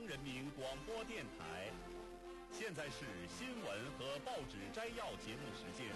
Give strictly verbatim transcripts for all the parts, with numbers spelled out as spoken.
央人民广播电台，现在是新闻和报纸摘要节目时间。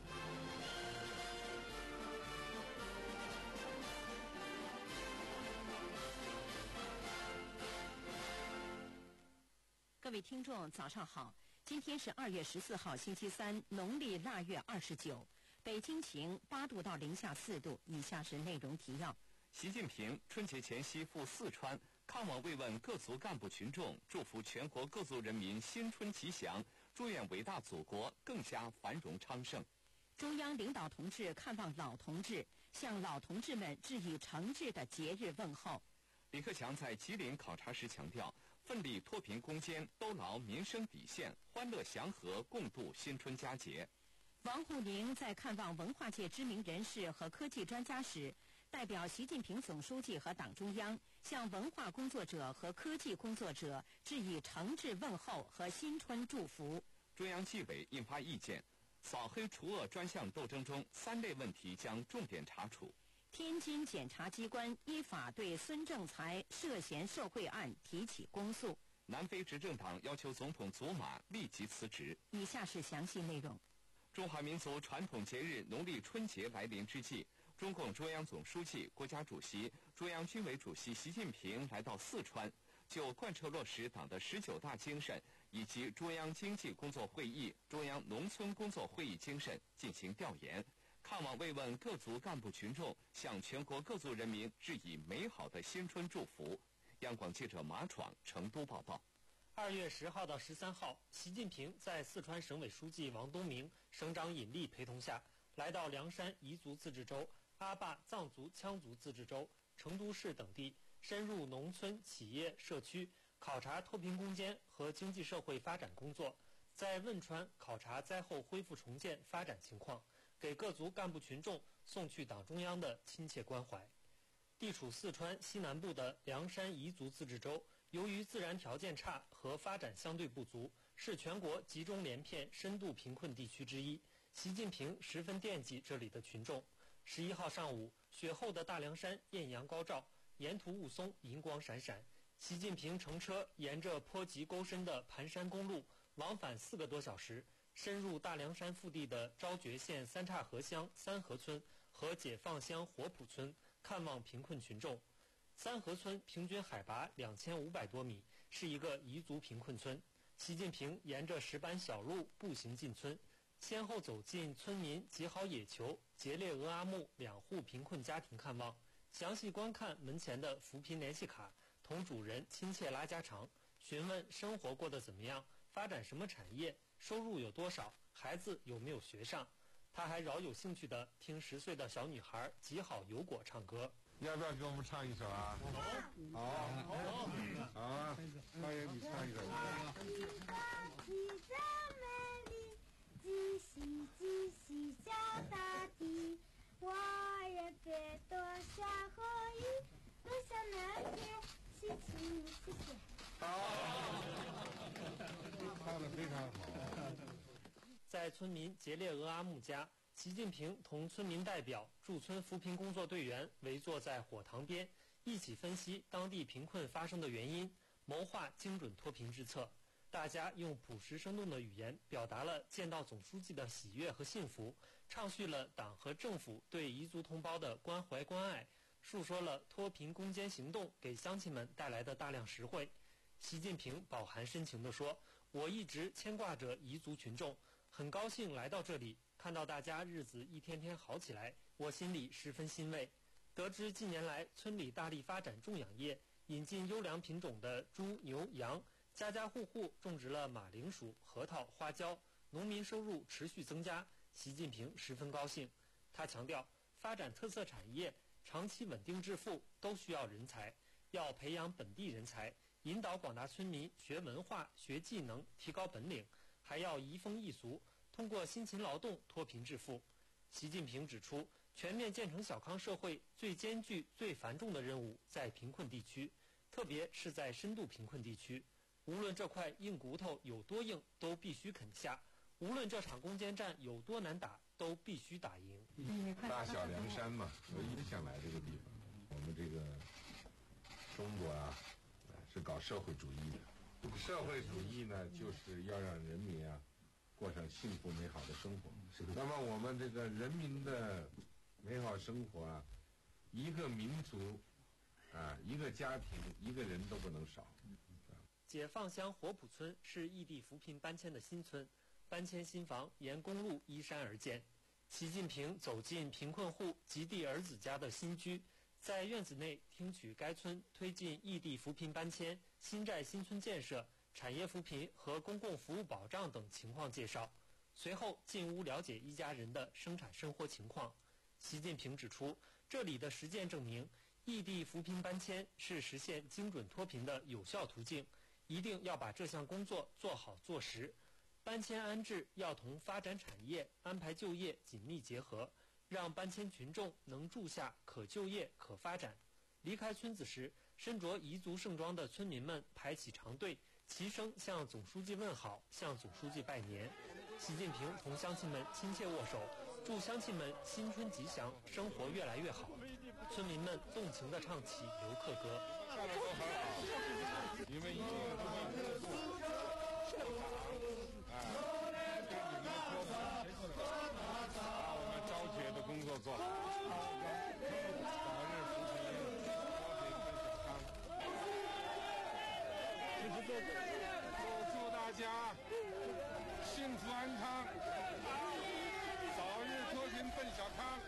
各位听众，早上好！今天是二月十四号，星期三，农历腊月二十九。北京晴，八度到零下四度。以下是内容提要。 习近平春节前夕赴四川，看望慰问各族干部群众，祝福全国各族人民新春吉祥，祝愿伟大祖国更加繁荣昌盛。 中央领导同志看望老同志，向老同志们致以诚挚的节日问候。 李克强在吉林考察时强调，奋力脱贫攻坚，兜牢民生底线，欢乐祥和共度新春佳节。 王沪宁在看望文化界知名人士和科技专家时，代表习近平总书记和党中央向文化工作者和科技工作者致以诚挚问候和新春祝福。 中央纪委印发意见，扫黑除恶专项斗争中三类问题将重点查处。 天津检察机关依法对孙政才涉嫌受贿案提起公诉。 南非执政党要求总统祖马立即辞职。 以下是详细内容。 中华民族传统节日农历春节来临之际，中共中央总书记、国家主席、中央军委主席习近平来到四川，就贯彻落实党的十九大精神以及中央经济工作会议、中央农村工作会议精神进行调研，看望慰问各族干部群众，向全国各族人民致以美好的新春祝福。央广记者马闯成都报道。 二月十号到十三号，习近平在四川省委书记王东明、省长尹力陪同下，来到凉山彝族自治州、阿坝藏族羌族自治州、成都市等地，深入农村、企业、社区，考察脱贫攻坚和经济社会发展工作，在汶川考察灾后恢复重建发展情况，给各族干部群众送去党中央的亲切关怀。地处四川西南部的凉山彝族自治州，由于自然条件差和发展相对不足，是全国集中连片深度贫困地区之一。习近平十分惦记这里的群众。十一号上午，雪后的大凉山艳阳高照，沿途雾凇，银光闪闪。习近平乘车沿着坡急沟深的盘山公路往返四个多小时，深入大凉山腹地的昭觉县三岔河乡三河村和解放乡火浦村，看望贫困群众。三河村平均海拔两千五百多米，是一个彝族贫困村。习近平沿着石板小路步行进村，先后走进村民吉好野球、杰列俄阿木两户贫困家庭看望，详细观看门前的扶贫联系卡，同主人亲切拉家常，询问生活过得怎么样，发展什么产业，收入有多少，孩子有没有学上。他还饶有兴趣地听十岁的小女孩吉好有果唱歌。 要不要给我们唱一首啊？好，好，好啊！大爷，你唱一首。 吉祥美丽，吉喜吉喜叫大地，我也别多下河雨，多下那些喜庆谢谢。 唱得非常好。 在村民杰列俄阿木家，习近平同村民代表、驻村扶贫工作队员围坐在火塘边，一起分析当地贫困发生的原因，谋划精准脱贫之策。大家用朴实生动的语言表达了见到总书记的喜悦和幸福，畅叙了党和政府对彝族同胞的关怀关爱，述说了脱贫攻坚行动给乡亲们带来的大量实惠。习近平饱含深情地说：“我一直牵挂着彝族群众，很高兴来到这里，看到大家日子一天天好起来，我心里十分欣慰。得知近年来村里大力发展种养业，引进优良品种的猪、牛、羊，家家户户种植了马铃薯、核桃、花椒，农民收入持续增加，习近平十分高兴。他强调，发展特色产业、长期稳定致富都需要人才，要培养本地人才，引导广大村民学文化、学技能，提高本领，还要移风易俗，通过辛勤劳动脱贫致富。习近平指出，全面建成小康社会最艰巨、最繁重的任务在贫困地区，特别是在深度贫困地区。无论这块硬骨头有多硬，都必须啃下；无论这场攻坚战有多难打，都必须打赢。 大小凉山嘛，我一直想来这个地方。我们这个中国啊，是高。 搞社会主义的。社会主义呢，就是要让人民啊过上幸福美好的生活。那么我们这个人民的美好生活啊，一个民族啊，一个家庭，一个人都不能少。 解放乡火浦村是异地扶贫搬迁的新村，搬迁新房沿公路依山而建。习近平走进贫困户及地儿子家的新居，在院子内听取该村推进异地扶贫搬迁、新寨新村建设、产业扶贫和公共服务保障等情况介绍。随后进屋了解一家人的生产生活情况。习近平指出，这里的实践证明，异地扶贫搬迁是实现精准脱贫的有效途径，一定要把这项工作做好做实。搬迁安置要同发展产业、安排就业紧密结合，让搬迁群众能住下、可就业、可发展。离开村子时，身着彝族盛装的村民们排起长队，齐声向总书记问好，向总书记拜年。习近平同乡亲们亲切握手，祝乡亲们新春吉祥，生活越来越好。村民们动情地唱起留客歌。 下来都很好，你们一定都会工作。哎，跟你们说吧，把我们招铁的工作做好，早日扶贫，高铁奔小康。祝祝大家幸福安康，早日脱贫奔小康。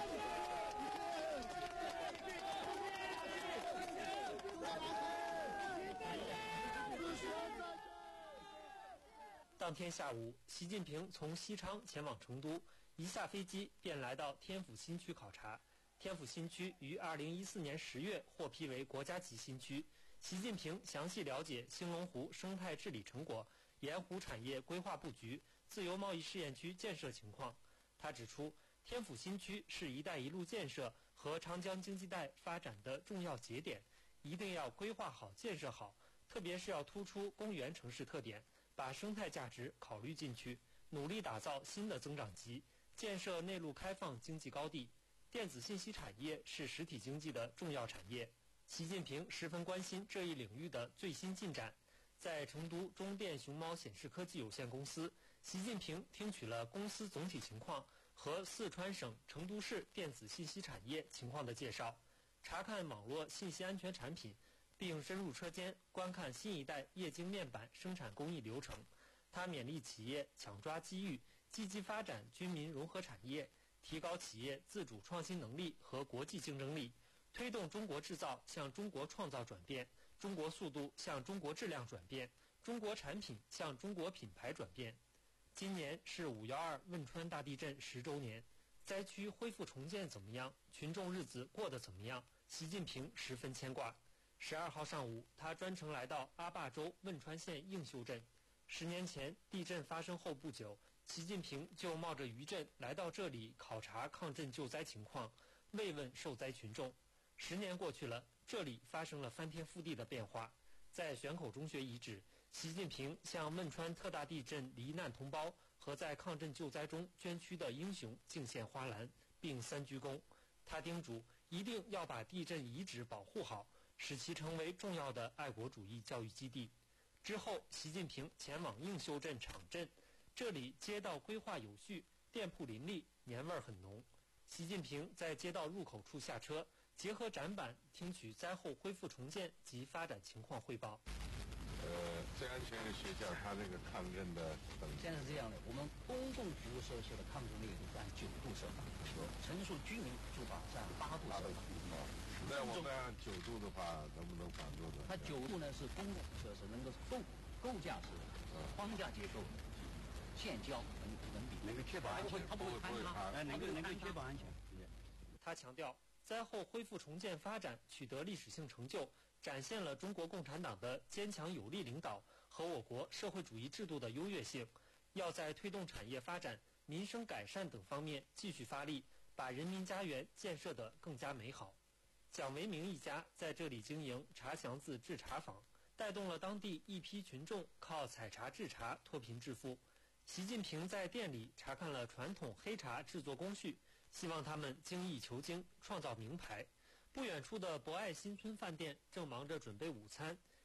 当天下午，习近平从西昌前往成都，一下飞机便来到天府新区考察。天府新区于二零一四年十月获批为国家级新区。习近平详细了解兴隆湖生态治理成果、盐湖产业规划布局、自由贸易试验区建设情况。他指出，天府新区是“一带一路”建设和长江经济带发展的重要节点，一定要规划好、建设好，特别是要突出公园城市特点，把生态价值考虑进去，努力打造新的增长极，建设内陆开放经济高地。电子信息产业是实体经济的重要产业，习近平十分关心这一领域的最新进展。在成都中电熊猫显示科技有限公司，习近平听取了公司总体情况和四川省成都市电子信息产业情况的介绍，查看网络信息安全产品，并深入车间观看新一代液晶面板生产工艺流程。他勉励企业抢抓机遇，积极发展军民融合产业，提高企业自主创新能力和国际竞争力，推动中国制造向中国创造转变，中国速度向中国质量转变，中国产品向中国品牌转变。今年是五幺二汶川大地震十周年，灾区恢复重建怎么样？群众日子过得怎么样？习近平十分牵挂。十二号上午，他专程来到阿坝州汶川县映秀镇。十年前地震发生后不久，习近平就冒着余震来到这里考察抗震救灾情况，慰问受灾群众。十年过去了，这里发生了翻天覆地的变化。在玄口中学遗址，习近平向汶川特大地震罹难同胞和在抗震救灾中捐躯的英雄敬献花篮，并三鞠躬。他叮嘱一定要把地震遗址保护好，使其成为重要的爱国主义教育基地。之后，习近平前往映秀镇场镇，这里街道规划有序，店铺林立，年味儿很浓。习近平在街道入口处下车，结合展板听取灾后恢复重建及发展情况汇报。 呃，最安全的学校，它这个抗震的等级。 现在是这样的，我们公共服务设施的抗震力度是按九度设法，陈述居民住房是按八度设法。 那我们按九度的话，能不能防住呢？ 它九度呢是公共设施，能够构构架是框架结构，建交能能比能够确保安全，它不会坍塌，哎，能够能够确保安全。 他强调，灾后恢复重建发展取得历史性成就，展现了中国共产党的坚强有力领导和我国社会主义制度的优越性，要在推动产业发展、民生改善等方面继续发力，把人民家园建设得更加美好。蒋维明一家在这里经营茶祥子制茶坊，带动了当地一批群众靠采茶制茶脱贫致富。习近平在店里查看了传统黑茶制作工序，希望他们精益求精，创造名牌。不远处的博爱新村饭店正忙着准备午餐，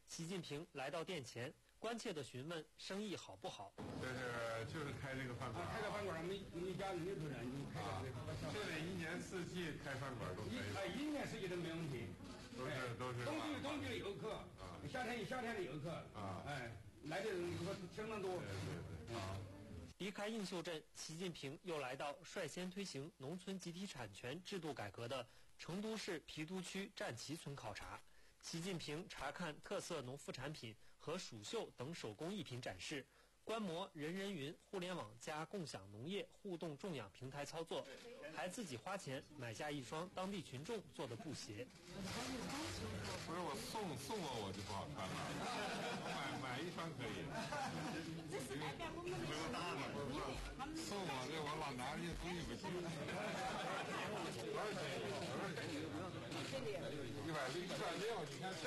习近平来到店前，关切地询问生意好不好。 这是就是开这个饭馆、啊， 开个饭馆，每每家人家都人就开个这个。 这里一年四季开饭馆都可以。 哎，一年四季都没问题。 都是都是。 冬季冬季的游客，啊，夏天有夏天的游客，啊，哎，来的人游客相当多。 对对对。啊。 离开映秀镇，习近平又来到率先推行农村集体产权制度改革的成都市郫都区占旗村考察。习近平查看特色农副产品和蜀绣等手工艺品展示，观摩人人云互联网加共享农业互动种养平台操作，还自己花钱买下一双当地群众做的布鞋。 不是我送送我我就不好穿了，买买一双可以。 这是代表我们的不用大了， 送我这我老拿这些东西不行。多少钱？多少钱？一百六，一百六，你看。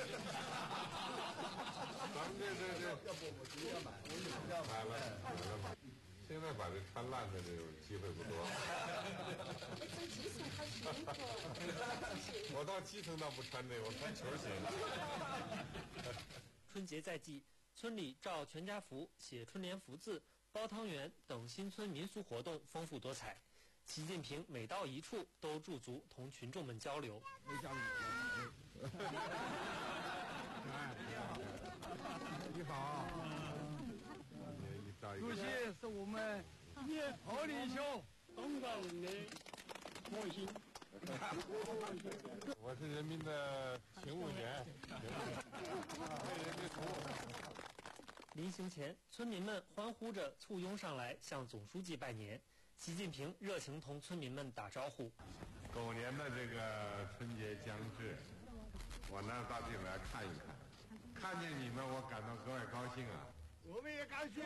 咱们这这这要不我直接买，买了买了买。现在把这穿烂的这种机会不多。我到基层倒不穿这个，我穿球鞋。 春节在即，村里照全家福、写春联福字、包汤圆等新村民俗活动丰富多彩。习近平每到一处都驻足同群众们交流。 你好。 主席是我们年头领袖东港人的核心。 我是人民的勤务员，为人民服务。 临行前，村民们欢呼着簇拥上来向总书记拜年。习近平热情同村民们打招呼。 狗年的这个春节将至，我呢到这里来看一看，看见你们我感到格外高兴啊！ 我们也高兴。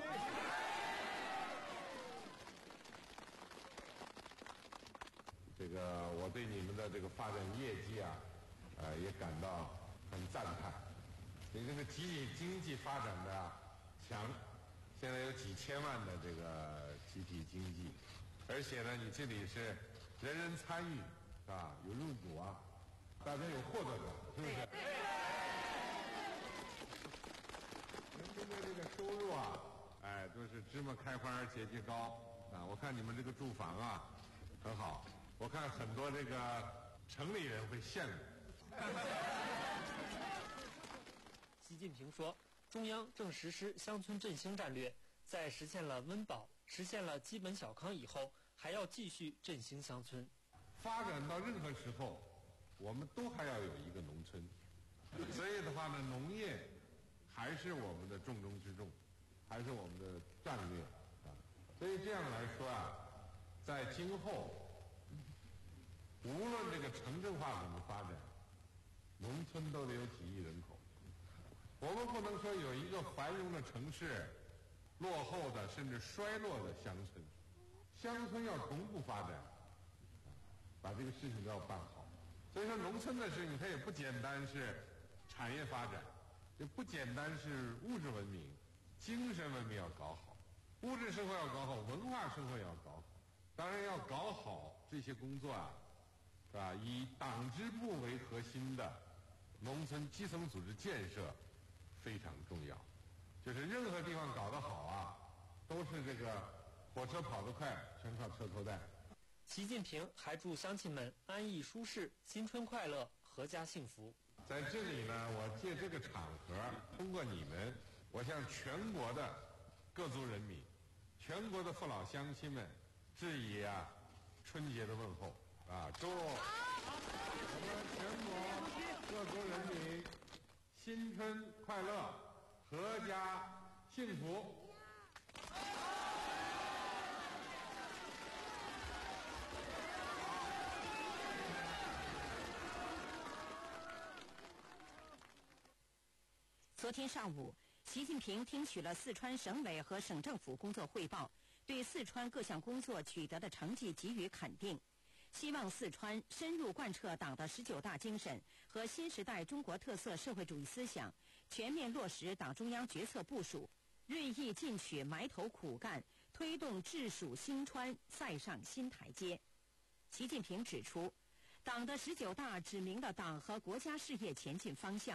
这个我对你们的这个发展业绩啊，呃，也感到很赞叹。你这个集体经济发展的啊强，现在有几千万的这个集体经济，而且呢，你这里是人人参与，是吧？有入股啊，大家有获得感，是不是？人民的这个收入啊，哎，都是芝麻开花节节高啊！我看你们这个住房啊，很好。我看很多这个城里人会羡慕。 习近平说，中央正实施乡村振兴战略，在实现了温饱、实现了基本小康以后，还要继续振兴乡村。 发展到任何时候，我们都还要有一个农村。所以的话呢，农业还是我们的重中之重，还是我们的战略啊。所以这样来说啊，在今后，无论这个城镇化怎么发展，农村都得有几亿人口。我们不能说有一个繁荣的城市，落后的甚至衰落的乡村。乡村要同步发展，把这个事情都要办好。所以说，农村的事情它也不简单是产业发展，也不简单是物质文明，精神文明要搞好，物质生活要搞好，文化生活也要搞好。当然要搞好这些工作啊。是吧？以党支部为核心的农村基层组织建设非常重要。就是任何地方搞得好啊，都是这个火车跑得快，全靠车头带。 习近平还祝乡亲们安逸舒适、新春快乐、阖家幸福。 在这里呢，我借这个场合，通过你们，我向全国的各族人民、全国的父老乡亲们致以啊春节的问候。啊！祝我们全国各族人民新春快乐，阖家幸福。 昨天上午，习近平听取了四川省委和省政府工作汇报，对四川各项工作取得的成绩给予肯定。希望四川深入贯彻党的十九大精神和新时代中国特色社会主义思想，全面落实党中央决策部署，锐意进取，埋头苦干，推动治蜀兴川再上新台阶。习近平指出，党的十九大指明了党和国家事业前进方向，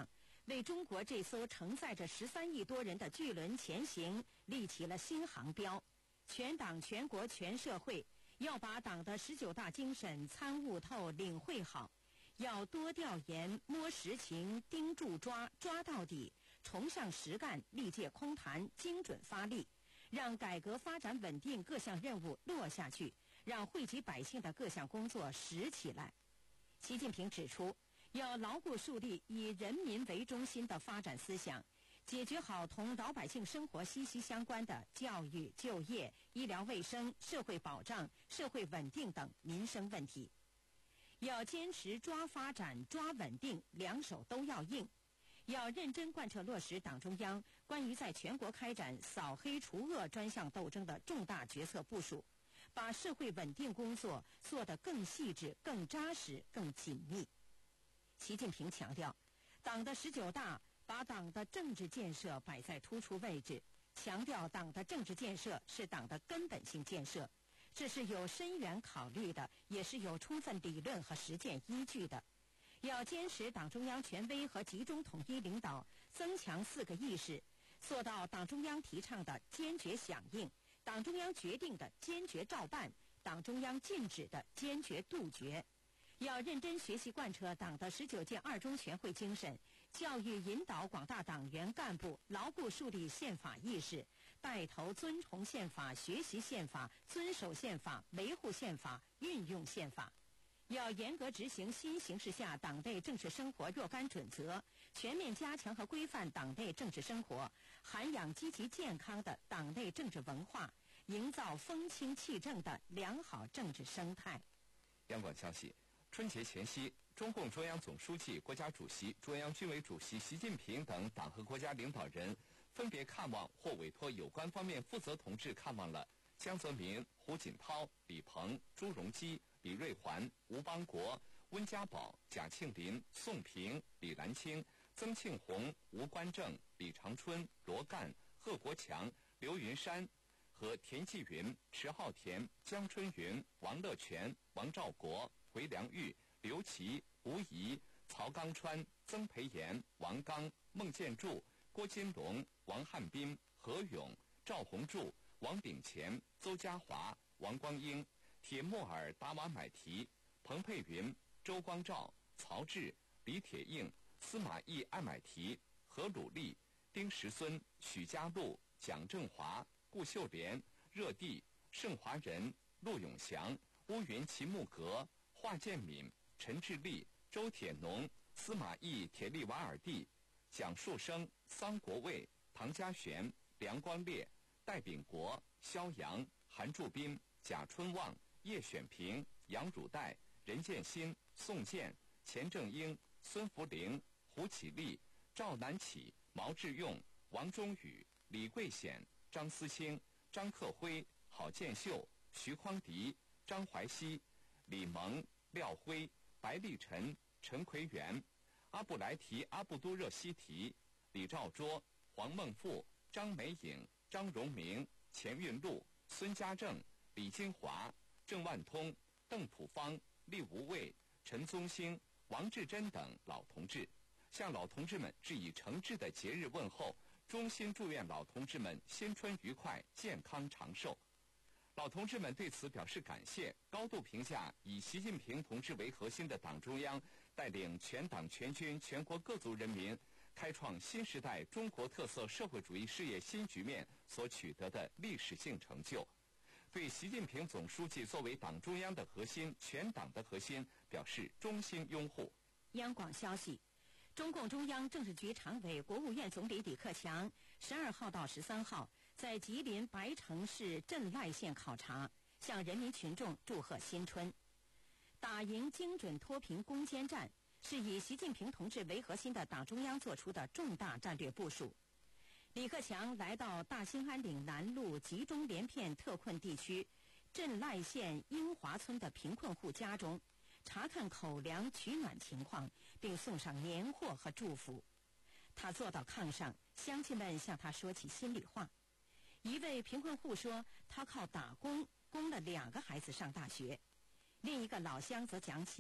为中国这艘承载着十三亿多人的巨轮前行立起了新航标。全党全国全社会要把党的十九大精神参悟透、领会好，要多调研、摸实情、盯住抓、抓到底，崇尚实干、力戒空谈、精准发力，让改革发展稳定各项任务落下去，让惠及百姓的各项工作实起来。习近平指出，要牢固树立以人民为中心的发展思想，解决好同老百姓生活息息相关的教育、就业、医疗卫生、社会保障、社会稳定等民生问题。要坚持抓发展、抓稳定，两手都要硬。要认真贯彻落实党中央关于在全国开展扫黑除恶专项斗争的重大决策部署，把社会稳定工作做得更细致、更扎实、更紧密。习近平强调，党的十九大把党的政治建设摆在突出位置，强调党的政治建设是党的根本性建设，这是有深远考虑的，也是有充分理论和实践依据的。要坚持党中央权威和集中统一领导，增强四个意识，做到党中央提倡的坚决响应，党中央决定的坚决照办，党中央禁止的坚决杜绝。要认真学习贯彻党的十九届二中全会精神，教育引导广大党员干部牢固树立宪法意识，带头遵从宪法、学习宪法、遵守宪法、维护宪法、运用宪法。要严格执行新形势下党内政治生活若干准则，全面加强和规范党内政治生活，涵养积极健康的党内政治文化，营造风清气正的良好政治生态。 央广消息，春节前夕，中共中央总书记、国家主席、中央军委主席习近平等党和国家领导人分别看望或委托有关方面负责同志看望了江泽民、胡锦涛、李鹏、朱镕基、李瑞环、吴邦国、温家宝、贾庆林、宋平、李兰清、曾庆红、吴官正、李长春、罗干、贺国强、刘云山和田纪云、迟浩田、江春云、王乐全、王兆国、回良玉、刘琦、吴仪、曹刚川、曾培炎、王刚、孟建柱、郭金龙、王汉斌、何勇、赵宏柱、王炳乾、邹家华、王光英、铁木尔达瓦买提、彭佩云、周光召、曹志、李铁映、司马懿艾买提、何鲁丽、丁石孙、许家路、蒋正华、顾秀莲、热地、盛华仁、陆永祥、乌云齐木格、华建敏、陈志立、周铁农、司马懿铁力瓦尔蒂、蒋树生、桑国卫、唐家璇、梁光烈、戴秉国、肖阳、韩柱斌、贾春旺、叶选平、杨汝岱、任建新、宋健、钱正英、孙福龄、胡启立、赵南启、毛志用、王忠宇、李桂显、张思清、张克辉、郝建秀、徐匡迪、张怀熙、李蒙、廖辉、白立晨、陈奎元、阿布莱提阿布都热西提、李兆卓、黄孟富、张美颖、张荣明、钱运禄、孙家正、李金华、郑万通、邓普方、厉无畏、陈宗兴、王志珍等老同志，向老同志们致以诚挚的节日问候，衷心祝愿老同志们新春愉快、健康长寿。老同志们对此表示感谢，高度评价以习近平同志为核心的党中央带领全党全军全国各族人民开创新时代中国特色社会主义事业新局面所取得的历史性成就，对习近平总书记作为党中央的核心、全党的核心表示衷心拥护。 央广消息，中共中央政治局常委、国务院总理李克强十二号到十三号在吉林白城市镇赖县考察，向人民群众祝贺新春。打赢精准脱贫攻坚战是以习近平同志为核心的党中央做出的重大战略部署。李克强来到大兴安岭南路集中连片特困地区镇赖县英华村的贫困户家中，查看口粮取暖情况，并送上年货和祝福。他坐到炕上，乡亲们向他说起心里话。一位贫困户说，他靠打工供了两个孩子上大学。另一个老乡则讲起，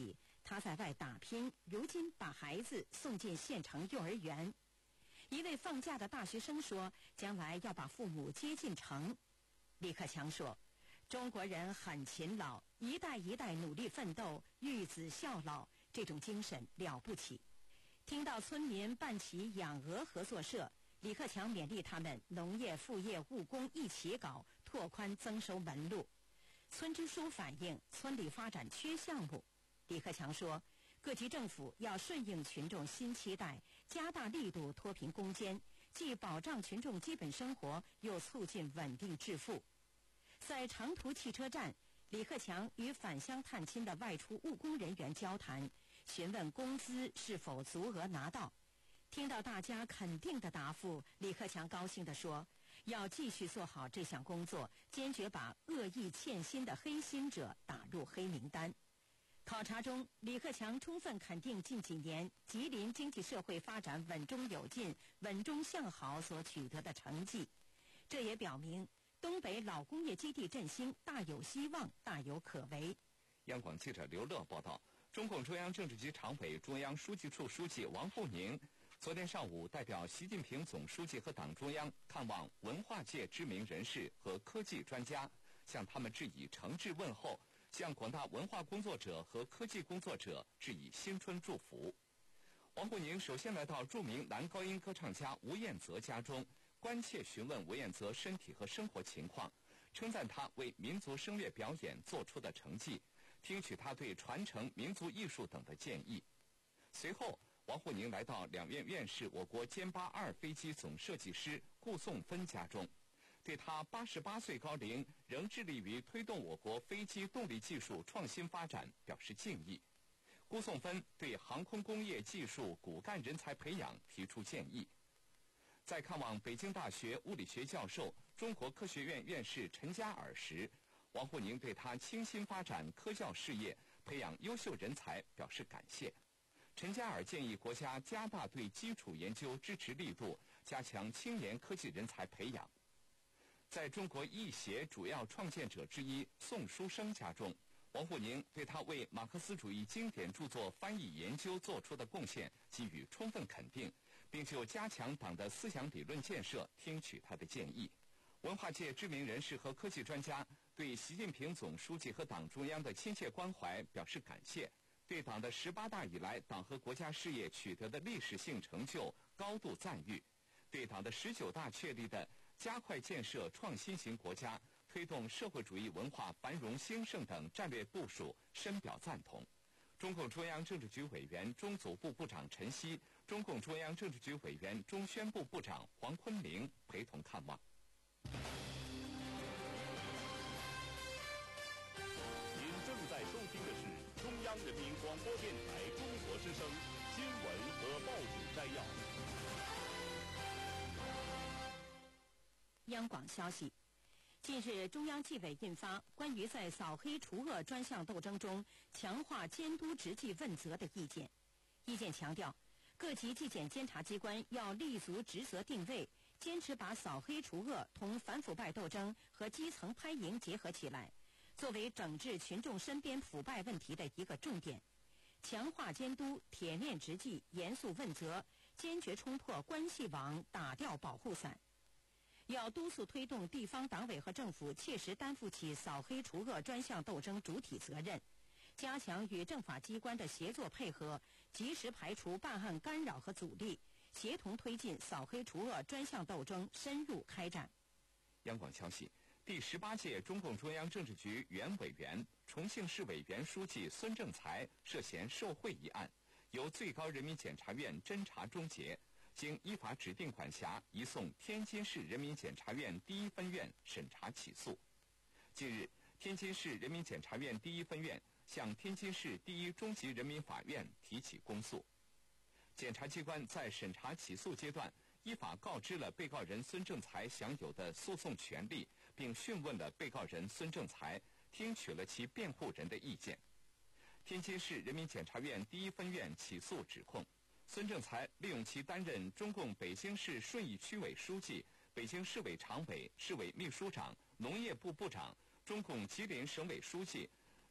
他在外打拼，如今把孩子送进县城幼儿园。一位放假的大学生说，将来要把父母接进城。李克强说，中国人很勤劳，一代一代努力奋斗，育子孝老，这种精神了不起。听到村民办起养鹅合作社，李克强勉励他们农业、副业、务工一起搞，拓宽增收门路。村支书反映村里发展缺项目，李克强说，各级政府要顺应群众新期待，加大力度脱贫攻坚，既保障群众基本生活，又促进稳定致富。在长途汽车站，李克强与返乡探亲的外出务工人员交谈，询问工资是否足额拿到。听到大家肯定的答复，李克强高兴地说，要继续做好这项工作，坚决把恶意欠薪的黑心者打入黑名单。考察中，李克强充分肯定近几年吉林经济社会发展稳中有进、稳中向好所取得的成绩，这也表明东北老工业基地振兴大有希望、大有可为。 央广记者刘乐报道，中共中央政治局常委、中央书记处书记王沪宁昨天上午代表习近平总书记和党中央看望文化界知名人士和科技专家，向他们致以诚挚问候，向广大文化工作者和科技工作者致以新春祝福。王沪宁首先来到著名男高音歌唱家吴彦泽家中，关切询问吴彦泽身体和生活情况，称赞他为民族声乐表演做出的成绩，听取他对传承民族艺术等的建议。随后，王沪宁来到两院院士、我国歼八二飞机总设计师顾颂芬家中，对他八十八岁高龄仍致力于推动我国飞机动力技术创新发展表示敬意。顾颂芬对航空工业技术骨干人才培养提出建议。在看望北京大学物理学教授、中国科学院院士陈嘉尔时，王沪宁对他倾心发展科教事业、培养优秀人才表示感谢。陈嘉尔建议国家加大对基础研究支持力度，加强青年科技人才培养。在中国易协主要创建者之一宋书生家中，王沪宁对他为马克思主义经典著作翻译研究做出的贡献给予充分肯定，并就加强党的思想理论建设听取他的建议。文化界知名人士和科技专家对习近平总书记和党中央的亲切关怀表示感谢，对党的十八大以来党和国家事业取得的历史性成就高度赞誉，对党的十九大确立的加快建设创新型国家、推动社会主义文化繁荣兴盛等战略部署深表赞同。中共中央政治局委员、中组部部长陈希、中共中央政治局委员、中宣部部长黄坤明陪同看望。 您正在收听的是中央人民广播电台中国之声新闻和报纸摘要。 央广消息，近日中央纪委印发关于在扫黑除恶专项斗争中强化监督执纪问责的意见。意见强调，各级纪检监察机关要立足职责定位，坚持把扫黑除恶同反腐败斗争和基层拍赢结合起来，作为整治群众身边腐败问题的一个重点。强化监督，铁面执纪，严肃问责，坚决冲破关系网，打掉保护伞。要督促推动地方党委和政府切实担负起扫黑除恶专项斗争主体责任，加强与政法机关的协作配合，及时排除办案干扰和阻力，协同推进扫黑除恶专项斗争深入开展。 央广消息，第十八届中共中央政治局原委员、重庆市委原书记孙政才涉嫌受贿一案，由最高人民检察院侦查终结，经依法指定管辖移送天津市人民检察院第一分院审查起诉。近日，天津市人民检察院第一分院向天津市第一中级人民法院提起公诉。检察机关在审查起诉阶段，依法告知了被告人孙政才享有的诉讼权利，并讯问了被告人孙政才，听取了其辩护人的意见。天津市人民检察院第一分院起诉指控，孙政才利用其担任中共北京市顺义区委书记、北京市委常委、市委秘书长、农业部部长、中共吉林省委书记、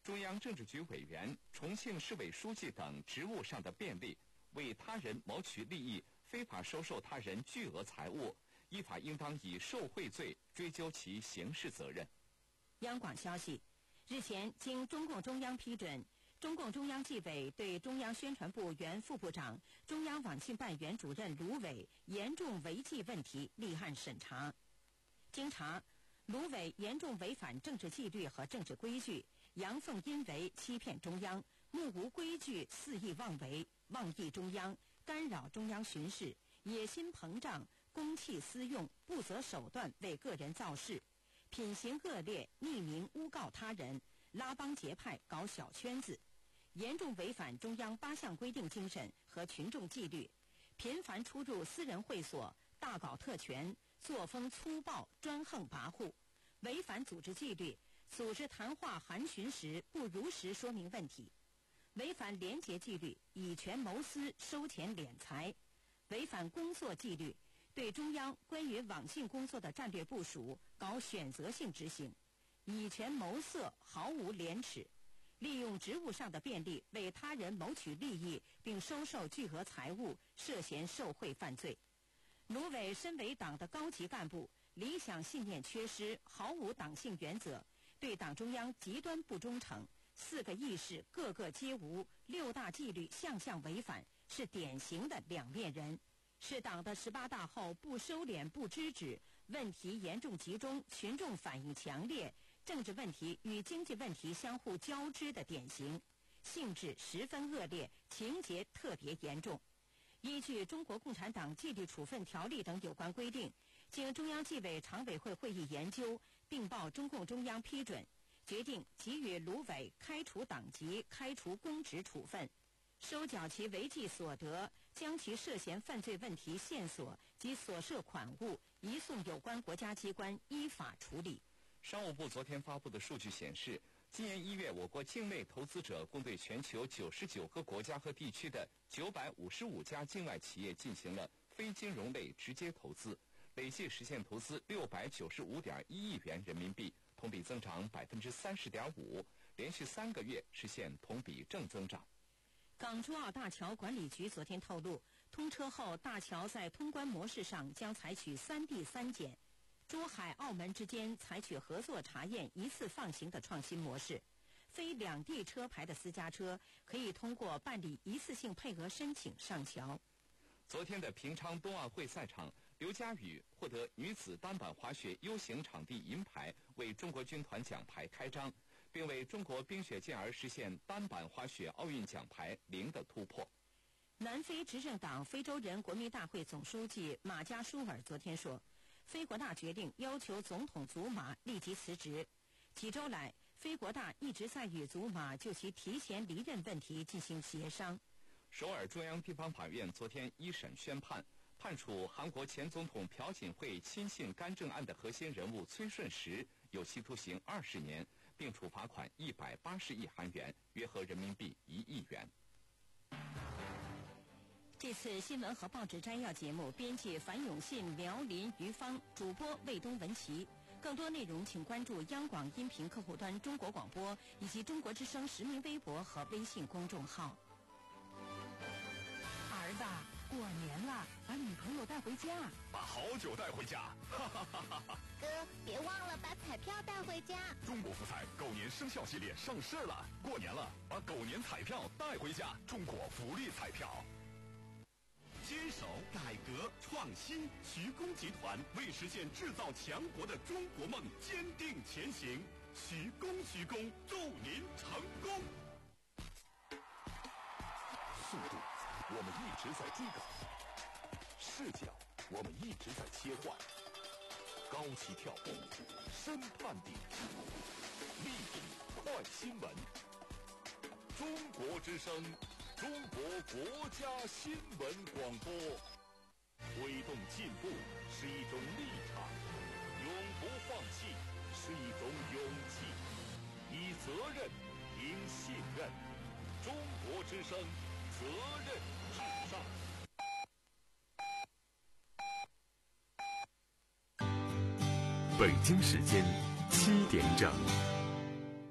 中央政治局委员、重庆市委书记等职务上的便利，为他人谋取利益、非法收受他人巨额财物，依法应当以受贿罪追究其刑事责任。 央广消息，日前经中共中央批准，中共中央纪委对中央宣传部原副部长、中央网信办原主任卢伟严重违纪问题立案审查。经查，卢伟严重违反政治纪律和政治规矩，阳奉阴违，欺骗中央，目无规矩，肆意妄为，妄议中央，干扰中央巡视，野心膨胀，公器私用，不择手段为个人造势，品行恶劣，匿名诬告他人，拉帮结派，搞小圈子，严重违反中央八项规定精神和群众纪律，频繁出入私人会所，大搞特权，作风粗暴，专横跋扈，违反组织纪律，组织谈话函询时不如实说明问题，违反廉洁纪律，以权谋私，收钱敛财，违反工作纪律，对中央关于网信工作的战略部署搞选择性执行，以权谋色，毫无廉耻，利用职务上的便利为他人谋取利益，并收受巨额财物，涉嫌受贿犯罪。卢伟身为党的高级干部，理想信念缺失，毫无党性原则，对党中央极端不忠诚，四个意识个个皆无，六大纪律项项违反，是典型的两面人，是党的十八大后不收敛不制止，问题严重集中，群众反应强烈，政治问题与经济问题相互交织的典型，性质十分恶劣，情节特别严重。依据《中国共产党纪律处分条例》等有关规定，经中央纪委常委会会议研究，并报中共中央批准，决定给予卢伟开除党籍、开除公职处分，收缴其违纪所得，将其涉嫌犯罪问题线索及所涉款物移送有关国家机关依法处理。 商务部昨天发布的数据显示，今年一月，我国境内投资者共对全球九十九个国家和地区的九百五十五家境外企业进行了非金融类直接投资，累计实现投资六百九十五点一亿元人民币，同比增长百分之三十点五，连续三个月实现同比正增长。 港珠澳大桥管理局昨天透露，通车后大桥在通关模式上将采取三地三检，珠海、澳门之间采取合作查验一次放行的创新模式，非两地车牌的私家车可以通过办理一次性配额申请上桥。 昨天的平昌冬奥会赛场，刘佳宇获得女子单板滑雪 U 型场地银牌，为中国军团奖牌开张，并为中国冰雪健儿实现单板滑雪奥运奖牌零的突破。 南非执政党非洲人国民大会总书记马加舒尔昨天说，非国大决定要求总统祖马立即辞职。几周来，非国大一直在与祖马就其提前离任问题进行协商。 首尔中央地方法院昨天一审宣判，判处韩国前总统朴槿惠亲信干政案的核心人物崔顺实有期徒刑二十年，并处罚款一百八十亿韩元，约合人民币一亿元。 这次新闻和报纸摘要节目，编辑樊永信、苗林、于芳，主播魏东、文琪。更多内容请关注央广音频客户端中国广播以及中国之声实名微博和微信公众号。 儿子，过年了，把女朋友带回家， 把好酒带回家，哈哈哈哈哈！ 哥，别忘了把彩票带回家。 中国福彩狗年生肖系列上市了，过年了，把狗年彩票带回家。中国福利彩票。坚守改革创新，徐工集团为实现制造强国的中国梦坚定前行。徐工，徐工，祝您成功。速度，我们一直在追赶；视角，我们一直在切换；高起跳步，深探底，立体快新闻。中国之声。中国国家新闻广播，推动进步是一种立场，永不放弃是一种勇气，以责任赢信任。中国之声，责任至上。北京时间七点整。